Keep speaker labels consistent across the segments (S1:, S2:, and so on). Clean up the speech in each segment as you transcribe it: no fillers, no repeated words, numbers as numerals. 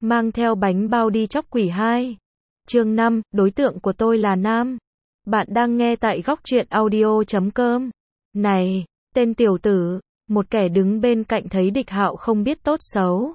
S1: mang theo bánh bao đi chóc quỷ 2. Chương 5, đối tượng của tôi là nam. Bạn đang nghe tại góc truyện audio.com. Này, tên tiểu tử, một kẻ đứng bên cạnh thấy Địch Hạo không biết tốt xấu.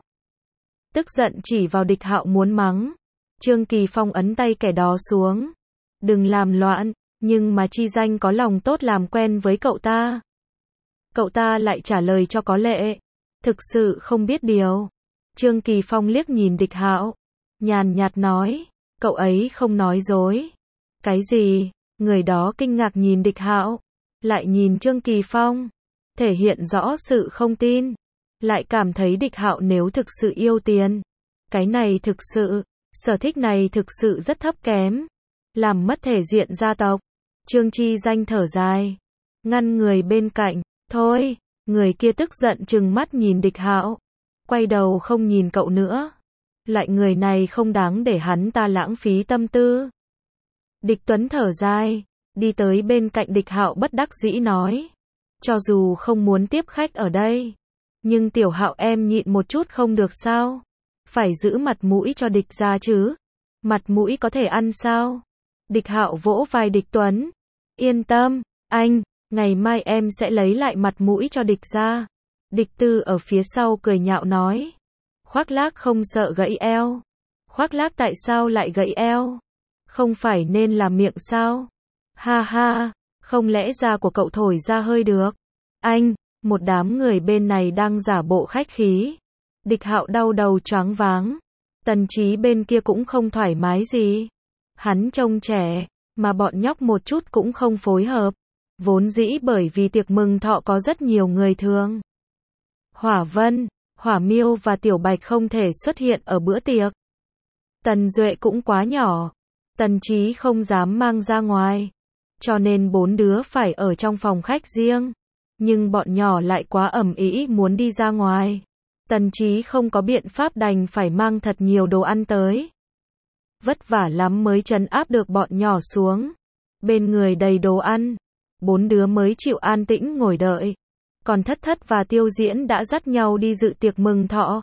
S1: Tức giận chỉ vào Địch Hạo muốn mắng. Trương Kỳ Phong ấn tay kẻ đó xuống. Đừng làm loạn, nhưng mà chi danh có lòng tốt làm quen với cậu ta. Cậu ta lại trả lời cho có lệ. Thực sự không biết điều. Trương Kỳ Phong liếc nhìn Địch Hạo, nhàn nhạt nói, cậu ấy không nói dối. Cái gì? Người đó kinh ngạc nhìn Địch Hạo, lại nhìn Trương Kỳ Phong, thể hiện rõ sự không tin, lại cảm thấy Địch Hạo nếu thực sự yêu tiền, cái này thực sự, sở thích này thực sự rất thấp kém, làm mất thể diện gia tộc. Trương Chi Danh thở dài, ngăn người bên cạnh, thôi, người kia tức giận trừng mắt nhìn Địch Hạo, quay đầu không nhìn cậu nữa. Loại người này không đáng để hắn ta lãng phí tâm tư. Địch Tuấn thở dài, đi tới bên cạnh Địch Hạo bất đắc dĩ nói, cho dù không muốn tiếp khách ở đây, nhưng Tiểu Hạo em nhịn một chút không được sao? Phải giữ mặt mũi cho Địch gia chứ? Mặt mũi có thể ăn sao? Địch Hạo vỗ vai Địch Tuấn, yên tâm, anh, ngày mai em sẽ lấy lại mặt mũi cho Địch gia. Địch Tư ở phía sau cười nhạo nói, Khoác Lác không sợ gãy eo. Khoác Lác tại sao lại gãy eo? Không phải nên là miệng sao? Ha ha, không lẽ da của cậu thổi ra hơi được? Anh, một đám người bên này đang giả bộ khách khí. Địch Hạo đau đầu choáng váng. Tần Chí bên kia cũng không thoải mái gì. Hắn trông trẻ, mà bọn nhóc một chút cũng không phối hợp. Vốn dĩ bởi vì tiệc mừng thọ có rất nhiều người thường. Hỏa Vân, Hỏa Miêu và Tiểu Bạch không thể xuất hiện ở bữa tiệc. Tần Duệ cũng quá nhỏ, Tần Chí không dám mang ra ngoài, cho nên 4 đứa phải ở trong phòng khách riêng. Nhưng bọn nhỏ lại quá ầm ĩ muốn đi ra ngoài. Tần Chí không có biện pháp đành phải mang thật nhiều đồ ăn tới. Vất vả lắm mới trấn áp được bọn nhỏ xuống. Bên người đầy đồ ăn, 4 đứa mới chịu an tĩnh ngồi đợi. Còn Thất Thất và Tiêu Diễn đã dắt nhau đi dự tiệc mừng thọ.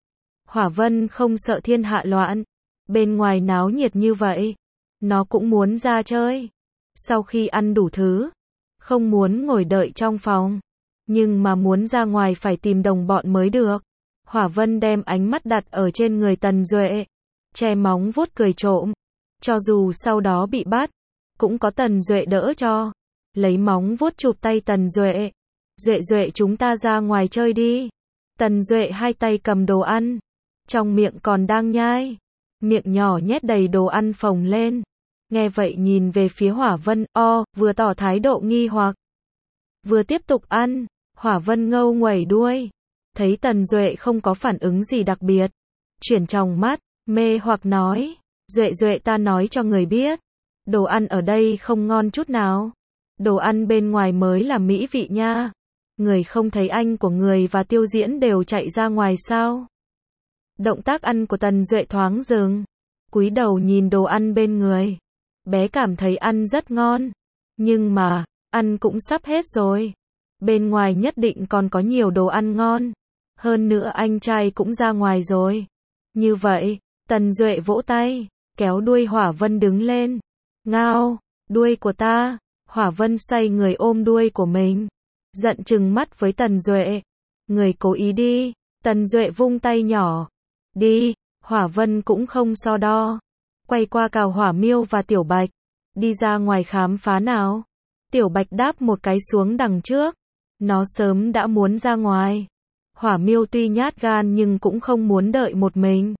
S1: Hỏa Vân không sợ thiên hạ loạn, bên ngoài náo nhiệt như vậy, nó cũng muốn ra chơi. Sau khi ăn đủ thứ, không muốn ngồi đợi trong phòng, nhưng mà muốn ra ngoài phải tìm đồng bọn mới được. Hỏa Vân đem ánh mắt đặt ở trên người Tần Duệ, che móng vuốt cười trộm. Cho dù sau đó bị bắt, cũng có Tần Duệ đỡ cho. Lấy móng vuốt chụp tay Tần Duệ. Duệ chúng ta ra ngoài chơi đi. Tần Duệ hai tay cầm đồ ăn, trong miệng còn đang nhai, miệng nhỏ nhét đầy đồ ăn phồng lên. Nghe vậy nhìn về phía Hỏa Vân, vừa tỏ thái độ nghi hoặc, vừa tiếp tục ăn. Hỏa Vân ngâu nguẩy đuôi, thấy Tần Duệ không có phản ứng gì đặc biệt, chuyển tròng mắt, mê hoặc nói, Duệ ta nói cho người biết, đồ ăn ở đây không ngon chút nào. Đồ ăn bên ngoài mới là mỹ vị nha. Người không thấy anh của người và Tiêu Diễn đều chạy ra ngoài sao? Động tác ăn của Tần Duệ thoáng dừng, cúi đầu nhìn đồ ăn bên người. Bé cảm thấy ăn rất ngon, nhưng mà, ăn cũng sắp hết rồi. Bên ngoài nhất định còn có nhiều đồ ăn ngon. Hơn nữa anh trai cũng ra ngoài rồi. Như vậy, Tần Duệ vỗ tay, kéo đuôi Hỏa Vân đứng lên. Ngao, đuôi của ta. Hỏa Vân xoay người ôm đuôi của mình, giận trừng mắt với Tần Duệ. Người cố ý đi. Tần Duệ vung tay nhỏ. Đi. Hỏa Vân cũng không so đo, quay qua cào Hỏa Miêu và Tiểu Bạch. Đi ra ngoài khám phá nào. Tiểu Bạch đáp một cái xuống đằng trước. Nó sớm đã muốn ra ngoài. Hỏa Miêu tuy nhát gan nhưng cũng không muốn đợi một mình,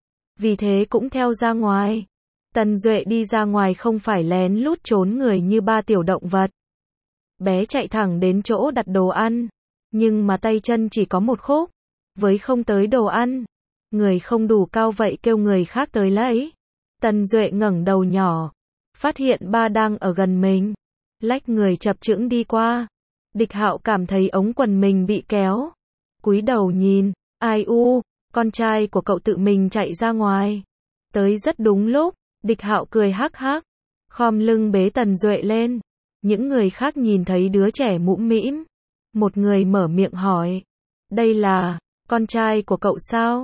S1: vì thế cũng theo ra ngoài. Tần Duệ đi ra ngoài không phải lén lút trốn người như ba tiểu động vật. Bé chạy thẳng đến chỗ đặt đồ ăn, nhưng mà tay chân chỉ có một khúc, với không tới đồ ăn. Người không đủ cao vậy kêu người khác tới lấy. Tần Duệ ngẩng đầu nhỏ, phát hiện ba đang ở gần mình, lách người chập chững đi qua. Địch Hạo cảm thấy ống quần mình bị kéo, cúi đầu nhìn, ai u, con trai của cậu tự mình chạy ra ngoài. Tới rất đúng lúc. Địch Hạo cười hắc hắc, khom lưng bế Tần Duệ lên. Những người khác nhìn thấy đứa trẻ mũm mĩm, một người mở miệng hỏi, đây là con trai của cậu sao?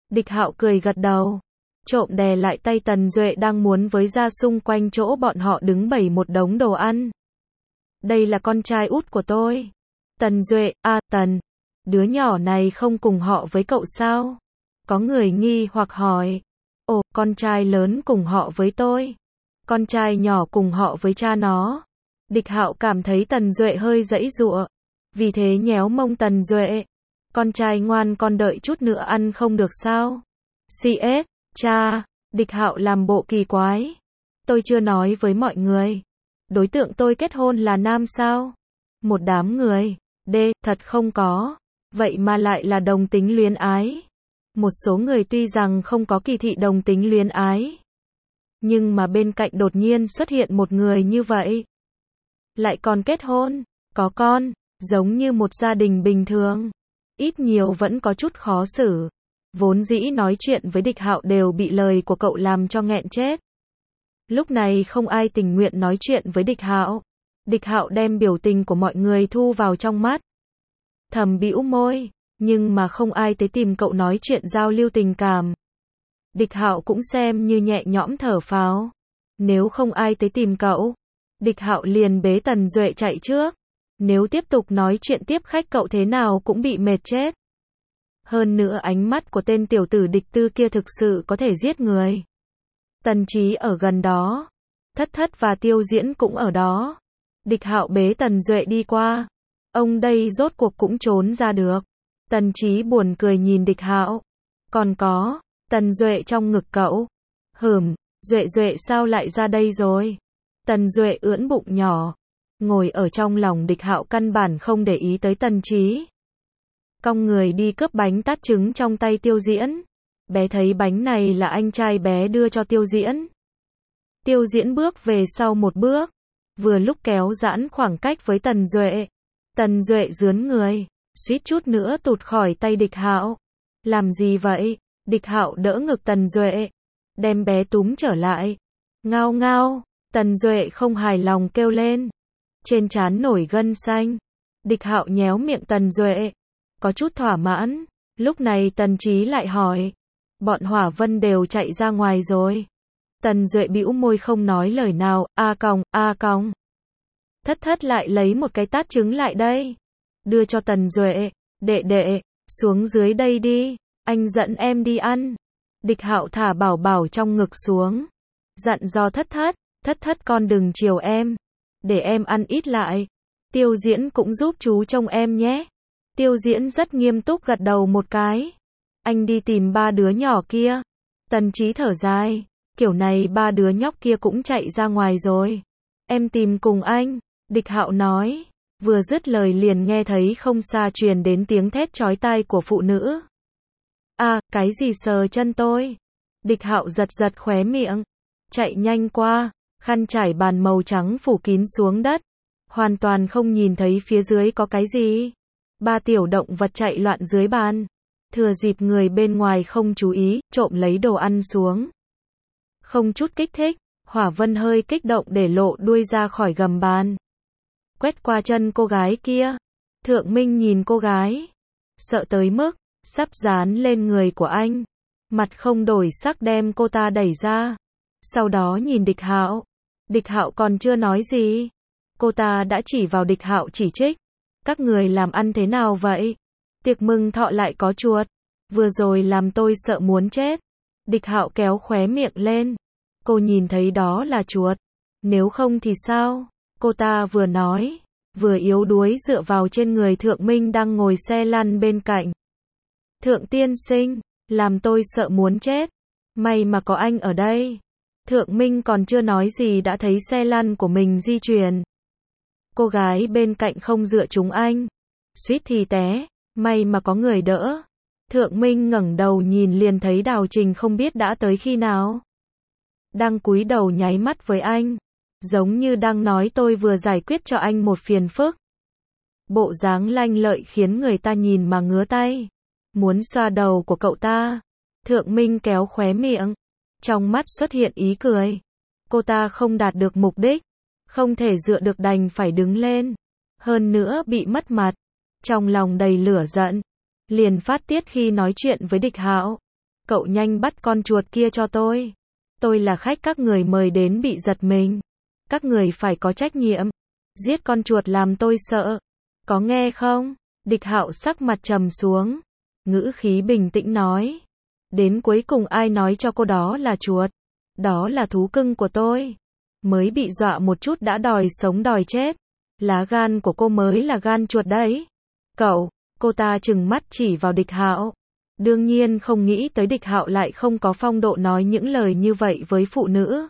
S1: Địch Hạo cười gật đầu, trộm đè lại tay Tần Duệ đang muốn với ra xung quanh chỗ bọn họ đứng bày một đống đồ ăn. Đây là con trai út của tôi. Tần Duệ, Tần, đứa nhỏ này không cùng họ với cậu sao? Có người nghi hoặc hỏi. Ồ, con trai lớn cùng họ với tôi. Con trai nhỏ cùng họ với cha nó. Địch Hạo cảm thấy Tần Duệ hơi giãy giụa, vì thế nhéo mông Tần Duệ. Con trai ngoan, con đợi chút nữa ăn không được sao? CS, cha, Địch Hạo làm bộ kỳ quái. Tôi chưa nói với mọi người. Đối tượng tôi kết hôn là nam sao? Một đám người, thật không có. Vậy mà lại là đồng tính luyến ái. Một số người tuy rằng không có kỳ thị đồng tính luyến ái, nhưng mà bên cạnh đột nhiên xuất hiện một người như vậy. Lại còn kết hôn, có con, giống như một gia đình bình thường. Ít nhiều vẫn có chút khó xử. Vốn dĩ nói chuyện với Địch Hạo đều bị lời của cậu làm cho nghẹn chết. Lúc này không ai tình nguyện nói chuyện với Địch Hạo. Địch Hạo đem biểu tình của mọi người thu vào trong mắt. Thầm bĩu môi, nhưng mà không ai tới tìm cậu nói chuyện giao lưu tình cảm. Địch Hạo cũng xem như nhẹ nhõm thở phào. Nếu không ai tới tìm cậu, Địch Hạo liền bế Tần Duệ chạy trước. Nếu tiếp tục nói chuyện tiếp khách cậu thế nào cũng bị mệt chết. Hơn nữa ánh mắt của tên tiểu tử Địch Tư kia thực sự có thể giết người. Tần Chí ở gần đó. Thất Thất và Tiêu Diễn cũng ở đó. Địch Hạo bế Tần Duệ đi qua. Ông đây rốt cuộc cũng trốn ra được. Tần Chí buồn cười nhìn Địch Hạo. Còn có, Tần Duệ trong ngực cậu. Duệ sao lại ra đây rồi? Tần Duệ ưỡn bụng nhỏ, ngồi ở trong lòng Địch Hạo căn bản không để ý tới Tần Chí. Cong người đi cướp bánh tát trứng trong tay Tiêu Diễn. Bé thấy bánh này là anh trai bé đưa cho Tiêu Diễn. Tiêu Diễn bước về sau một bước, vừa lúc kéo giãn khoảng cách với Tần Duệ. Tần Duệ rướn người, suýt chút nữa tụt khỏi tay Địch Hạo. Làm gì vậy? Địch Hạo đỡ ngực Tần Duệ, đem bé túm trở lại. Ngao ngao, Tần Duệ không hài lòng kêu lên. Trên trán nổi gân xanh. Địch Hạo nhéo miệng Tần Duệ, có chút thỏa mãn. Lúc này Tần Chí lại hỏi, bọn Hỏa Vân đều chạy ra ngoài rồi. Tần Duệ bĩu môi không nói lời nào. A còng. Thất Thất lại lấy một cái tát trứng lại đây, đưa cho Tần Duệ. Đệ, xuống dưới đây đi, anh dẫn em đi ăn. Địch Hạo thả bảo bảo trong ngực xuống, dặn dò Thất Thất con đừng chiều em, để em ăn ít lại. Tiêu Diễn cũng giúp chú trông em nhé. Tiêu Diễn rất nghiêm túc gật đầu một cái. Anh đi tìm ba đứa nhỏ kia. Tần Chí thở dài, kiểu này ba đứa nhóc kia cũng chạy ra ngoài rồi. Em tìm cùng anh. Địch Hạo nói, vừa dứt lời liền nghe thấy không xa truyền đến tiếng thét chói tai của phụ nữ. Cái gì sờ chân tôi? Địch Hạo giật khóe miệng, chạy nhanh qua, khăn trải bàn màu trắng phủ kín xuống đất, hoàn toàn không nhìn thấy phía dưới có cái gì. Ba tiểu động vật chạy loạn dưới bàn, thừa dịp người bên ngoài không chú ý, trộm lấy đồ ăn xuống. Không chút kích thích, Hỏa Vân hơi kích động để lộ đuôi ra khỏi gầm bàn, quét qua chân cô gái kia. Thượng Minh nhìn cô gái, sợ tới mức sắp dán lên người của anh, mặt không đổi sắc đem cô ta đẩy ra. Sau đó nhìn Địch Hạo. Địch Hạo còn chưa nói gì, cô ta đã chỉ vào Địch Hạo chỉ trích. Các người làm ăn thế nào vậy? Tiệc mừng thọ lại có chuột, vừa rồi làm tôi sợ muốn chết. Địch Hạo kéo khóe miệng lên. Cô nhìn thấy đó là chuột, nếu không thì sao? Cô ta vừa nói, vừa yếu đuối dựa vào trên người Thượng Minh đang ngồi xe lăn bên cạnh. Thượng tiên sinh, làm tôi sợ muốn chết. May mà có anh ở đây. Thượng Minh còn chưa nói gì đã thấy xe lăn của mình di chuyển. Cô gái bên cạnh không dựa trúng anh, suýt thì té, may mà có người đỡ. Thượng Minh ngẩng đầu nhìn liền thấy Đào Trình không biết đã tới khi nào. Đang cúi đầu nháy mắt với anh, giống như đang nói tôi vừa giải quyết cho anh một phiền phức. Bộ dáng lanh lợi khiến người ta nhìn mà ngứa tay, muốn xoa đầu của cậu ta. Thượng Minh kéo khóe miệng, trong mắt xuất hiện ý cười. Cô ta không đạt được mục đích, không thể dựa được đành phải đứng lên, hơn nữa bị mất mặt, trong lòng đầy lửa giận, liền phát tiết khi nói chuyện với Địch Hạo. cậu nhanh bắt con chuột kia cho tôi. Tôi là khách các người mời đến bị giật mình. Các người phải có trách nhiệm. Giết con chuột làm tôi sợ. Có nghe không? Địch Hạo sắc mặt trầm xuống. Ngữ khí bình tĩnh nói. Đến cuối cùng ai nói cho cô đó là chuột? Đó là thú cưng của tôi. Mới bị dọa một chút đã đòi sống đòi chết. Lá gan của cô mới là gan chuột đấy. Cậu, cô ta trừng mắt chỉ vào Địch Hạo. Đương nhiên không nghĩ tới Địch Hạo lại không có phong độ nói những lời như vậy với phụ nữ.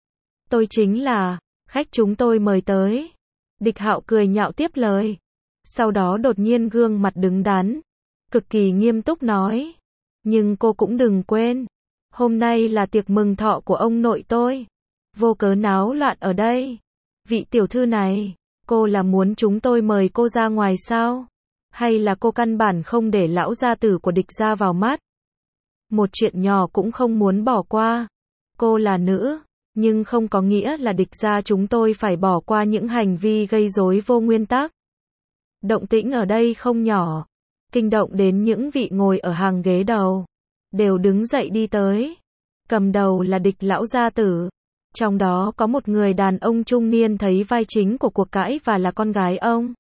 S1: Tôi chính là khách chúng tôi mời tới. Địch Hạo cười nhạo tiếp lời. Sau đó đột nhiên gương mặt đứng đắn, cực kỳ nghiêm túc nói. Nhưng cô cũng đừng quên, hôm nay là tiệc mừng thọ của ông nội tôi. Vô cớ náo loạn ở đây. Vị tiểu thư này, cô là muốn chúng tôi mời cô ra ngoài sao? Hay là cô căn bản không để lão gia tử của Địch gia vào mắt? Một chuyện nhỏ cũng không muốn bỏ qua. Cô là nữ, nhưng không có nghĩa là Địch gia chúng tôi phải bỏ qua những hành vi gây rối vô nguyên tắc. Động tĩnh ở đây không nhỏ, kinh động đến những vị ngồi ở hàng ghế đầu, đều đứng dậy đi tới. Cầm đầu là Địch lão gia tử, trong đó có một người đàn ông trung niên thấy vai chính của cuộc cãi và là con gái ông.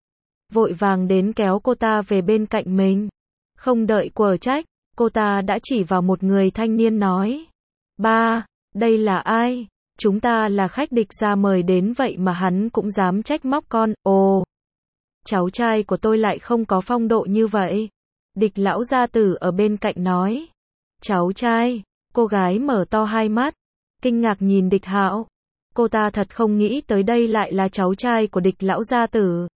S1: Vội vàng đến kéo cô ta về bên cạnh mình. Không đợi quở trách, cô ta đã chỉ vào một người thanh niên nói. Ba, đây là ai? Chúng ta là khách Địch gia mời đến vậy mà hắn cũng dám trách móc con. Ồ, cháu trai của tôi lại không có phong độ như vậy. Địch lão gia tử ở bên cạnh nói. Cháu trai, cô gái mở to hai mắt, kinh ngạc nhìn Địch Hạo. Cô ta thật không nghĩ tới đây lại là cháu trai của Địch lão gia tử.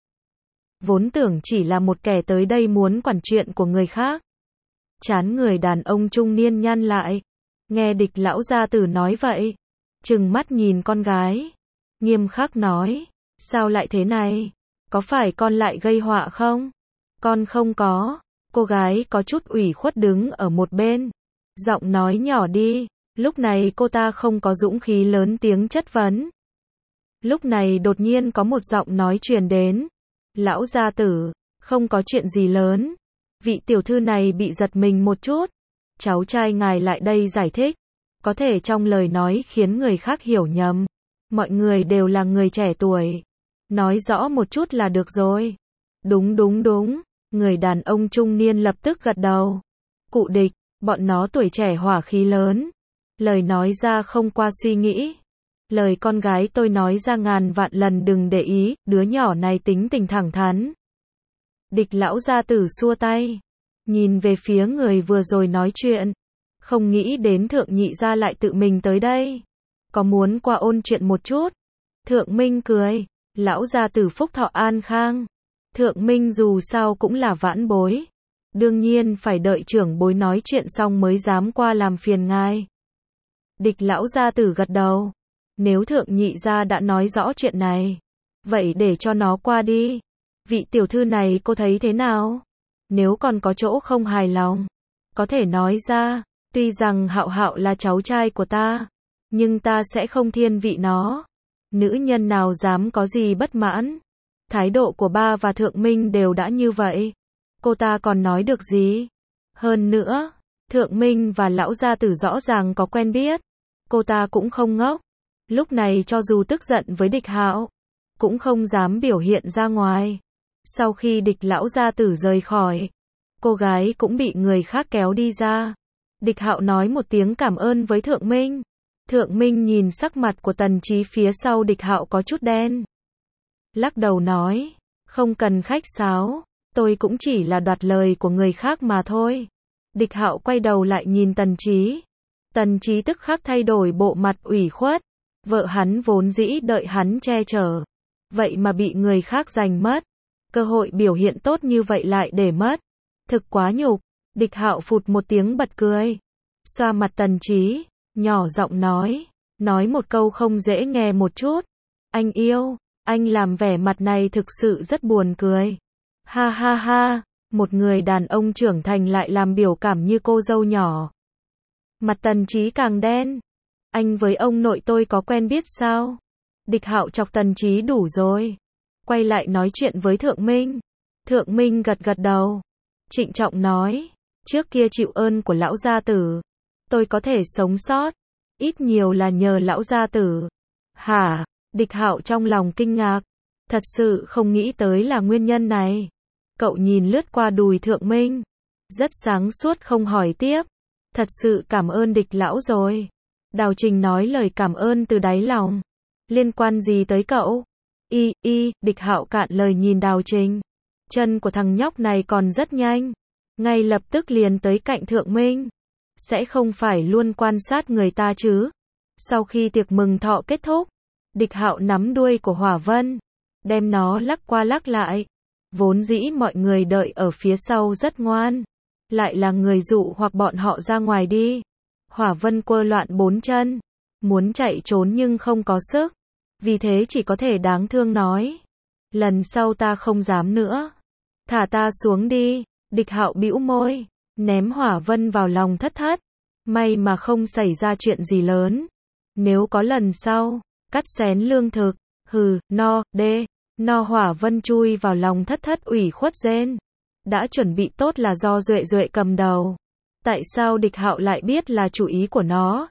S1: Vốn tưởng chỉ là một kẻ tới đây muốn quản chuyện của người khác. Trán người đàn ông trung niên nhăn lại. Nghe Địch lão gia tử nói vậy, trừng mắt nhìn con gái, nghiêm khắc nói. Sao lại thế này? Có phải con lại gây họa không? Con không có. Cô gái có chút ủy khuất đứng ở một bên. Giọng nói nhỏ đi. Lúc này cô ta không có dũng khí lớn tiếng chất vấn. Lúc này đột nhiên có một giọng nói truyền đến. Lão gia tử, không có chuyện gì lớn. Vị tiểu thư này bị giật mình một chút. Cháu trai ngài lại đây giải thích. Có thể trong lời nói khiến người khác hiểu nhầm. Mọi người đều là người trẻ tuổi. Nói rõ một chút là được rồi. Đúng đúng đúng. Người đàn ông trung niên lập tức gật đầu. Cụ Địch, bọn nó tuổi trẻ hỏa khí lớn. Lời nói ra không qua suy nghĩ. Lời con gái tôi nói ra ngàn vạn lần đừng để ý, đứa nhỏ này tính tình thẳng thắn. Địch lão gia tử xua tay. Nhìn về phía người vừa rồi nói chuyện. Không nghĩ đến thượng nhị gia lại tự mình tới đây. Có muốn qua ôn chuyện một chút? Thượng Minh cười. Lão gia tử phúc thọ an khang. Thượng Minh dù sao cũng là vãn bối. Đương nhiên phải đợi trưởng bối nói chuyện xong mới dám qua làm phiền ngài. Địch lão gia tử gật đầu. Nếu thượng nhị gia đã nói rõ chuyện này, vậy để cho nó qua đi. Vị tiểu thư này cô thấy thế nào? Nếu còn có chỗ không hài lòng, có thể nói ra. Tuy rằng Hạo Hạo là cháu trai của ta, nhưng ta sẽ không thiên vị nó. Nữ nhân nào dám có gì bất mãn? Thái độ của ba và Thượng Minh đều đã như vậy. Cô ta còn nói được gì? Hơn nữa, Thượng Minh và lão gia tử rõ ràng có quen biết. Cô ta cũng không ngốc. Lúc này cho dù tức giận với Địch Hạo, cũng không dám biểu hiện ra ngoài. Sau khi Địch lão gia tử rời khỏi, cô gái cũng bị người khác kéo đi ra. Địch Hạo nói một tiếng cảm ơn với Thượng Minh. Thượng Minh nhìn sắc mặt của Tần Chí phía sau Địch Hạo có chút đen. Lắc đầu nói, không cần khách sáo, tôi cũng chỉ là đoạt lời của người khác mà thôi. Địch Hạo quay đầu lại nhìn Tần Chí. Tần Chí tức khắc thay đổi bộ mặt ủy khuất. Vợ hắn vốn dĩ đợi hắn che chở, vậy mà bị người khác giành mất. Cơ hội biểu hiện tốt như vậy lại để mất. Thực quá nhục. Địch Hạo phụt một tiếng bật cười. Xoa mặt Tần Chí, nhỏ giọng nói một câu không dễ nghe một chút. Anh yêu, anh làm vẻ mặt này thực sự rất buồn cười. Ha ha ha, một người đàn ông trưởng thành lại làm biểu cảm như cô dâu nhỏ. Mặt Tần Chí càng đen. Anh với ông nội tôi có quen biết sao? Địch Hạo chọc Tần Chí đủ rồi. Quay lại nói chuyện với Thượng Minh. Thượng Minh gật gật đầu. Trịnh trọng nói. Trước kia chịu ơn của lão gia tử, tôi có thể sống sót, ít nhiều là nhờ lão gia tử. Hả? Địch Hạo trong lòng kinh ngạc, thật sự không nghĩ tới là nguyên nhân này. Cậu nhìn lướt qua đùi Thượng Minh, rất sáng suốt không hỏi tiếp. Thật sự cảm ơn Địch lão rồi. Đào Trình nói lời cảm ơn từ đáy lòng. Liên quan gì tới cậu? Địch Hạo cạn lời nhìn Đào Trình. Chân của thằng nhóc này còn rất nhanh, ngay lập tức liền tới cạnh Thượng Minh. Sẽ không phải luôn quan sát người ta chứ? Sau khi tiệc mừng thọ kết thúc, Địch Hạo nắm đuôi của Hỏa Vân, đem nó lắc qua lắc lại. Vốn dĩ mọi người đợi ở phía sau rất ngoan, lại là người dụ hoặc bọn họ ra ngoài đi. Hỏa Vân quơ loạn bốn chân, muốn chạy trốn nhưng không có sức, vì thế chỉ có thể đáng thương nói, lần sau ta không dám nữa, thả ta xuống đi. Địch Hạo bĩu môi, ném Hỏa Vân vào lòng Thất Thất. May mà không xảy ra chuyện gì lớn, nếu có lần sau, cắt xén lương thực, no. Hỏa Vân chui vào lòng Thất Thất ủy khuất rên. Đã chuẩn bị tốt là do Duệ Duệ cầm đầu. Tại sao Địch Hạo lại biết là chủ ý của nó?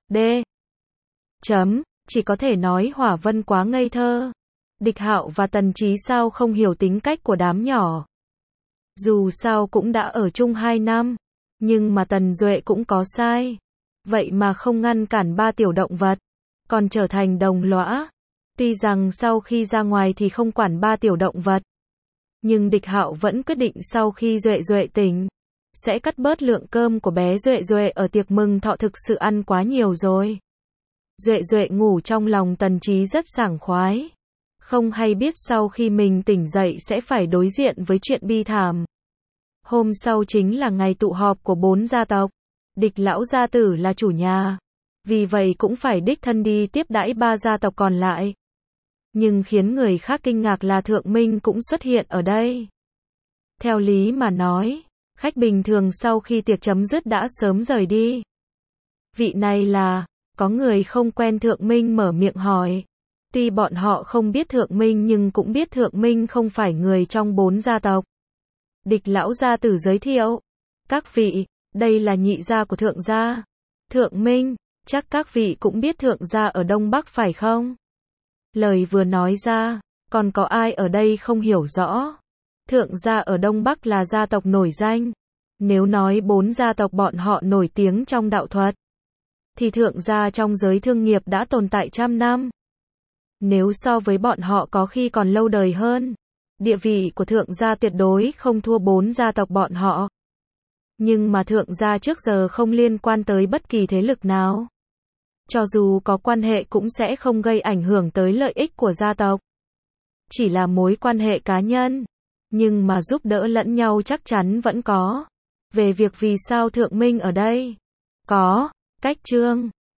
S1: Chỉ có thể nói Hỏa Vân quá ngây thơ. Địch Hạo và Tần Chí sao không hiểu tính cách của đám nhỏ. Dù sao cũng đã ở chung 2 năm, nhưng mà Tần Duệ cũng có sai. Vậy mà không ngăn cản 3 tiểu động vật, còn trở thành đồng lõa. Tuy rằng sau khi ra ngoài thì không quản 3 tiểu động vật, nhưng Địch Hạo vẫn quyết định sau khi Duệ Duệ tỉnh, sẽ cắt bớt lượng cơm của bé Duệ Duệ ở tiệc mừng thọ, thực sự ăn quá nhiều rồi. Duệ Duệ ngủ trong lòng Tần Chí rất sảng khoái, không hay biết sau khi mình tỉnh dậy sẽ phải đối diện với chuyện bi thảm. Hôm sau chính là ngày tụ họp của 4 gia tộc. Địch lão gia tử là chủ nhà, vì vậy cũng phải đích thân đi tiếp đãi 3 gia tộc còn lại. Nhưng khiến người khác kinh ngạc là Thượng Minh cũng xuất hiện ở đây. Theo lý mà nói, khách bình thường sau khi tiệc chấm dứt đã sớm rời đi. Vị này là, có người không quen Thượng Minh mở miệng hỏi. Tuy bọn họ không biết Thượng Minh nhưng cũng biết Thượng Minh không phải người trong 4 gia tộc. Địch lão gia tử giới thiệu, các vị, đây là nhị gia của Thượng gia. Thượng Minh, chắc các vị cũng biết Thượng gia ở Đông Bắc phải không? Lời vừa nói ra, còn có ai ở đây không hiểu rõ? Thượng gia ở Đông Bắc là gia tộc nổi danh. Nếu nói 4 gia tộc bọn họ nổi tiếng trong đạo thuật, thì Thượng gia trong giới thương nghiệp đã tồn tại trăm năm. Nếu so với bọn họ có khi còn lâu đời hơn, địa vị của Thượng gia tuyệt đối không thua 4 gia tộc bọn họ. Nhưng mà Thượng gia trước giờ không liên quan tới bất kỳ thế lực nào. Cho dù có quan hệ cũng sẽ không gây ảnh hưởng tới lợi ích của gia tộc. Chỉ là mối quan hệ cá nhân. Nhưng mà giúp đỡ lẫn nhau chắc chắn vẫn có. Về việc vì sao Thượng Minh ở đây? Có, cách chương.